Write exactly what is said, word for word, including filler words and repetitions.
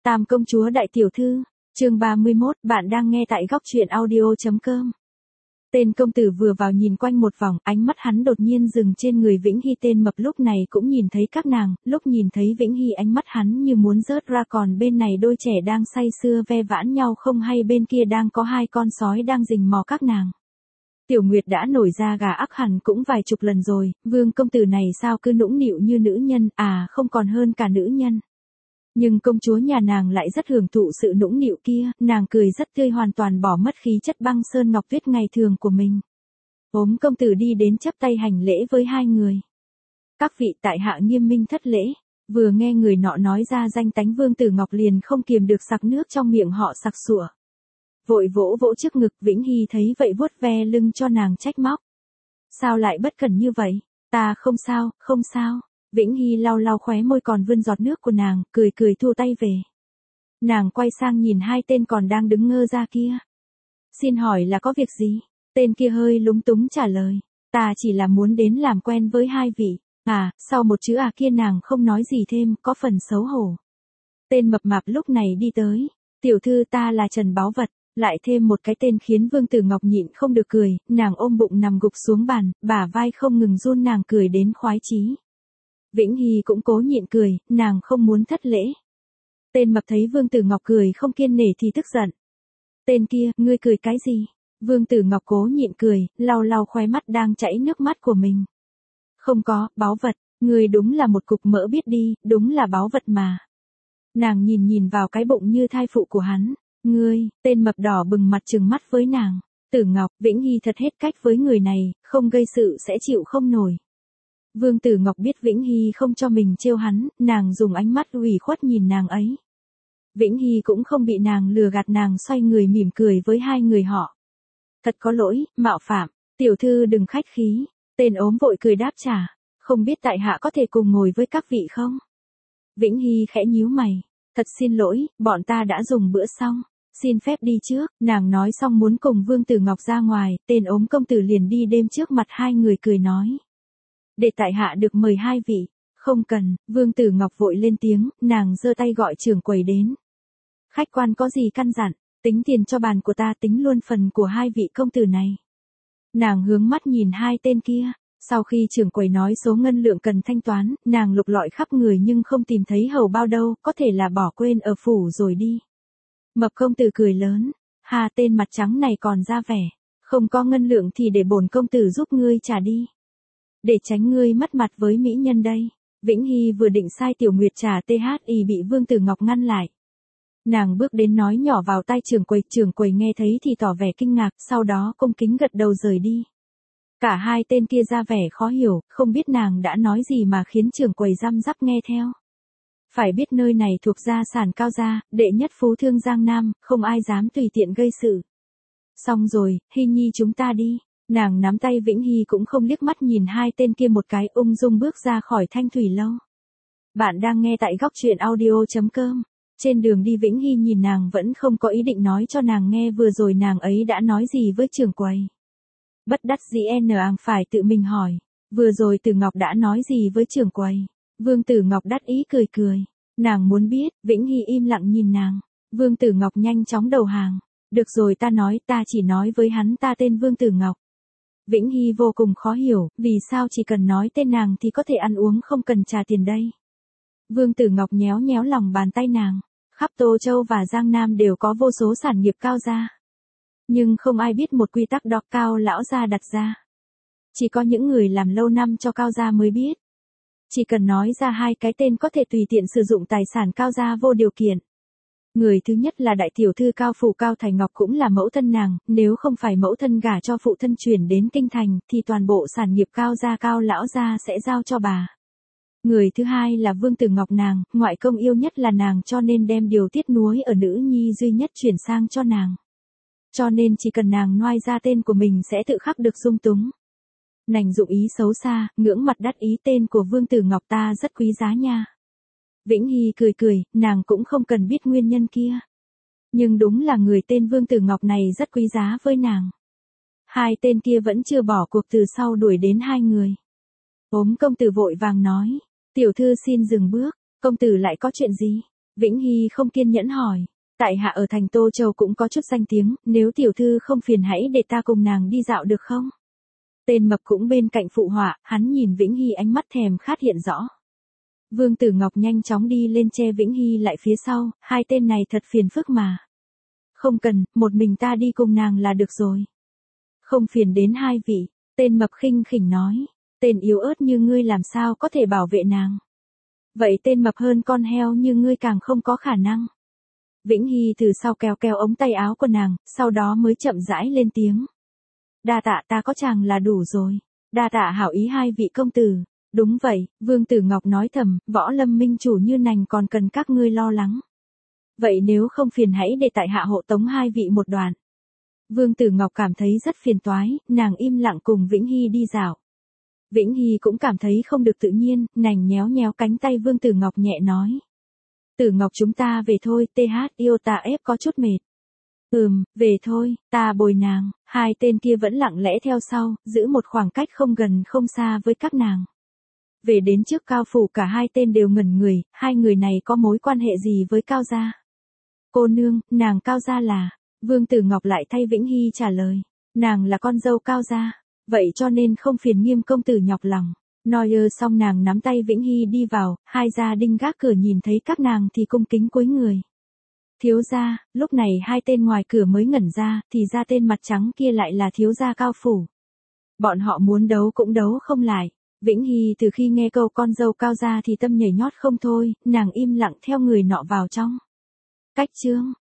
Tam công chúa đại tiểu thư, chương ba mươi mốt, bạn đang nghe tại góc truyện audio chấm com. Tên công tử vừa vào nhìn quanh một vòng, ánh mắt hắn đột nhiên dừng trên người Vĩnh Hy. Tên mập lúc này cũng nhìn thấy các nàng, lúc nhìn thấy Vĩnh Hy ánh mắt hắn như muốn rớt ra, còn bên này đôi trẻ đang say sưa ve vãn nhau không hay, bên kia đang có hai con sói đang rình mò các nàng. Tiểu Nguyệt đã nổi da gà ắc hẳn cũng vài chục lần rồi, vương công tử này sao cứ nũng nịu như nữ nhân, à không còn hơn cả nữ nhân. Nhưng công chúa nhà nàng lại rất hưởng thụ sự nũng nịu kia, nàng cười rất tươi, hoàn toàn bỏ mất khí chất băng sơn ngọc tuyết ngày thường của mình. Ốm công tử đi đến chắp tay hành lễ với hai người. Các vị, tại hạ nghiêm minh thất lễ. Vừa nghe người nọ nói ra danh tánh Vương Tử Ngọc liền không kiềm được sặc nước trong miệng họ sặc sụa. Vội vỗ vỗ trước ngực. Vĩnh Hy thấy vậy vuốt ve lưng cho nàng trách móc. Sao lại bất cẩn như vậy? Ta không sao, không sao. Vĩnh Hy lau lau khóe môi còn vươn giọt nước của nàng, cười cười thua tay về. Nàng quay sang nhìn hai tên còn đang đứng ngơ ra kia. Xin hỏi là có việc gì? Tên kia hơi lúng túng trả lời. Ta chỉ là muốn đến làm quen với hai vị. À, sau một chữ à kia nàng không nói gì thêm, có phần xấu hổ. Tên mập mạp lúc này đi tới. Tiểu thư, ta là Trần Báu Vật. Lại thêm một cái tên khiến Vương Tử Ngọc nhịn không được cười, nàng ôm bụng nằm gục xuống bàn, bả vai không ngừng run, nàng cười đến khoái chí. Vĩnh Hy cũng cố nhịn cười, nàng không muốn thất lễ. Tên mập thấy Vương Tử Ngọc cười không kiên nể thì tức giận. Tên kia, ngươi cười cái gì? Vương Tử Ngọc cố nhịn cười, lau lau khóe mắt đang chảy nước mắt của mình. Không có, báu vật, ngươi đúng là một cục mỡ biết đi, đúng là báu vật mà. Nàng nhìn nhìn vào cái bụng như thai phụ của hắn. Ngươi, tên mập đỏ bừng mặt trừng mắt với nàng. Tử Ngọc, Vĩnh Hy thật hết cách với người này, không gây sự sẽ chịu không nổi. Vương Tử Ngọc biết Vĩnh Hy không cho mình trêu hắn, nàng dùng ánh mắt ủy khuất nhìn nàng ấy. Vĩnh Hy cũng không bị nàng lừa gạt, nàng xoay người mỉm cười với hai người họ. Thật có lỗi, mạo phạm, tiểu thư đừng khách khí. Tên ốm vội cười đáp trả, không biết tại hạ có thể cùng ngồi với các vị không? Vĩnh Hy khẽ nhíu mày, thật xin lỗi, bọn ta đã dùng bữa xong, xin phép đi trước. Nàng nói xong muốn cùng Vương Tử Ngọc ra ngoài, tên ốm công tử liền đi đêm trước mặt hai người cười nói. Để tại hạ được mời hai vị. Không cần, Vương Tử Ngọc vội lên tiếng, nàng giơ tay gọi trưởng quầy đến. Khách quan có gì căn dặn, tính tiền cho bàn của ta, tính luôn phần của hai vị công tử này. Nàng hướng mắt nhìn hai tên kia, sau khi trưởng quầy nói số ngân lượng cần thanh toán, nàng lục lọi khắp người nhưng không tìm thấy hầu bao đâu, có thể là bỏ quên ở phủ rồi đi. Mập công tử cười lớn, hà, tên mặt trắng này còn ra vẻ, không có ngân lượng thì để bổn công tử giúp ngươi trả đi. Để tránh ngươi mất mặt với mỹ nhân đây. Vĩnh Hy vừa định sai Tiểu Nguyệt trả thi bị Vương Tử Ngọc ngăn lại. Nàng bước đến nói nhỏ vào tai trưởng quầy, trưởng quầy nghe thấy thì tỏ vẻ kinh ngạc, sau đó cung kính gật đầu rời đi. Cả hai tên kia ra vẻ khó hiểu, không biết nàng đã nói gì mà khiến trưởng quầy răm rắp nghe theo. Phải biết nơi này thuộc gia sản Cao gia, đệ nhất phú thương Giang Nam, không ai dám tùy tiện gây sự. Xong rồi, Hy Nhi chúng ta đi. Nàng nắm tay Vĩnh Hy cũng không liếc mắt nhìn hai tên kia một cái, ung dung bước ra khỏi Thanh Thủy lâu. Bạn đang nghe tại góc truyện audio chấm com. Trên đường đi Vĩnh Hy nhìn nàng vẫn không có ý định nói cho nàng nghe vừa rồi nàng ấy đã nói gì với trưởng quầy. Bất đắc dĩ nàng phải tự mình hỏi, vừa rồi Tử Ngọc đã nói gì với trưởng quầy. Vương Tử Ngọc đắc ý cười cười. Nàng muốn biết, Vĩnh Hy im lặng nhìn nàng. Vương Tử Ngọc nhanh chóng đầu hàng. Được rồi, ta nói, ta chỉ nói với hắn ta tên Vương Tử Ngọc. Vĩnh Hy vô cùng khó hiểu, vì sao chỉ cần nói tên nàng thì có thể ăn uống không cần trả tiền đây. Vương Tử Ngọc nhéo nhéo lòng bàn tay nàng, khắp Tô Châu và Giang Nam đều có vô số sản nghiệp Cao gia. Nhưng không ai biết một quy tắc đó Cao lão gia đặt ra. Chỉ có những người làm lâu năm cho Cao gia mới biết. Chỉ cần nói ra hai cái tên có thể tùy tiện sử dụng tài sản Cao gia vô điều kiện. Người thứ nhất là đại tiểu thư Cao phủ Cao Thành Ngọc, cũng là mẫu thân nàng, nếu không phải mẫu thân gả cho phụ thân chuyển đến kinh thành thì toàn bộ sản nghiệp Cao gia Cao lão gia sẽ giao cho bà. Người thứ hai là Vương Tử Ngọc, nàng, ngoại công yêu nhất là nàng cho nên đem điều tiếc nuối ở nữ nhi duy nhất chuyển sang cho nàng. Cho nên chỉ cần nàng noai ra tên của mình sẽ tự khắc được dung túng. Nàng dụng ý xấu xa, ngưỡng mặt đắc ý, tên của Vương Tử Ngọc ta rất quý giá nha. Vĩnh Hy cười cười, nàng cũng không cần biết nguyên nhân kia. Nhưng đúng là người tên Vương Tử Ngọc này rất quý giá với nàng. Hai tên kia vẫn chưa bỏ cuộc, từ sau đuổi đến hai người. Ốm công tử vội vàng nói, tiểu thư xin dừng bước, công tử lại có chuyện gì? Vĩnh Hy không kiên nhẫn hỏi. Tại hạ ở thành Tô Châu cũng có chút danh tiếng, nếu tiểu thư không phiền hãy để ta cùng nàng đi dạo được không? Tên mập cũng bên cạnh phụ họa, hắn nhìn Vĩnh Hy ánh mắt thèm khát hiện rõ. Vương Tử Ngọc nhanh chóng đi lên che Vĩnh Hy lại phía sau, hai tên này thật phiền phức mà. Không cần, một mình ta đi cùng nàng là được rồi. Không phiền đến hai vị, tên mập khinh khỉnh nói, tên yếu ớt như ngươi làm sao có thể bảo vệ nàng. Vậy tên mập hơn con heo như ngươi càng không có khả năng. Vĩnh Hy từ sau kéo kéo ống tay áo của nàng, sau đó mới chậm rãi lên tiếng. Đa tạ ta có chàng là đủ rồi. Đa tạ hảo ý hai vị công tử. Đúng vậy, Vương Tử Ngọc nói thầm, Võ Lâm minh chủ như nành còn cần các ngươi lo lắng. Vậy nếu không phiền hãy để tại hạ hộ tống hai vị một đoạn. Vương Tử Ngọc cảm thấy rất phiền toái, nàng im lặng cùng Vĩnh Hy đi dạo. Vĩnh Hy cũng cảm thấy không được tự nhiên, nàng nhéo nhéo cánh tay Vương Tử Ngọc nhẹ nói. Tử Ngọc chúng ta về thôi, tê hát yêu ta ép có chút mệt. Ừm, về thôi, ta bồi nàng, hai tên kia vẫn lặng lẽ theo sau, giữ một khoảng cách không gần không xa với các nàng. Về đến trước Cao phủ cả hai tên đều ngẩn người, hai người này có mối quan hệ gì với Cao gia? Cô nương, nàng Cao gia là, Vương Tử Ngọc lại thay Vĩnh Hy trả lời, nàng là con dâu Cao gia, vậy cho nên không phiền Nghiêm công tử nhọc lòng. Nói ơ xong nàng nắm tay Vĩnh Hy đi vào, hai gia đinh gác cửa nhìn thấy các nàng thì cung kính cúi người. Thiếu gia, lúc này hai tên ngoài cửa mới ngẩn ra, thì ra tên mặt trắng kia lại là thiếu gia Cao phủ. Bọn họ muốn đấu cũng đấu không lại. Vĩnh Hy từ khi nghe câu con dâu Cao gia thì tâm nhảy nhót không thôi, nàng im lặng theo người nọ vào trong. Cách chương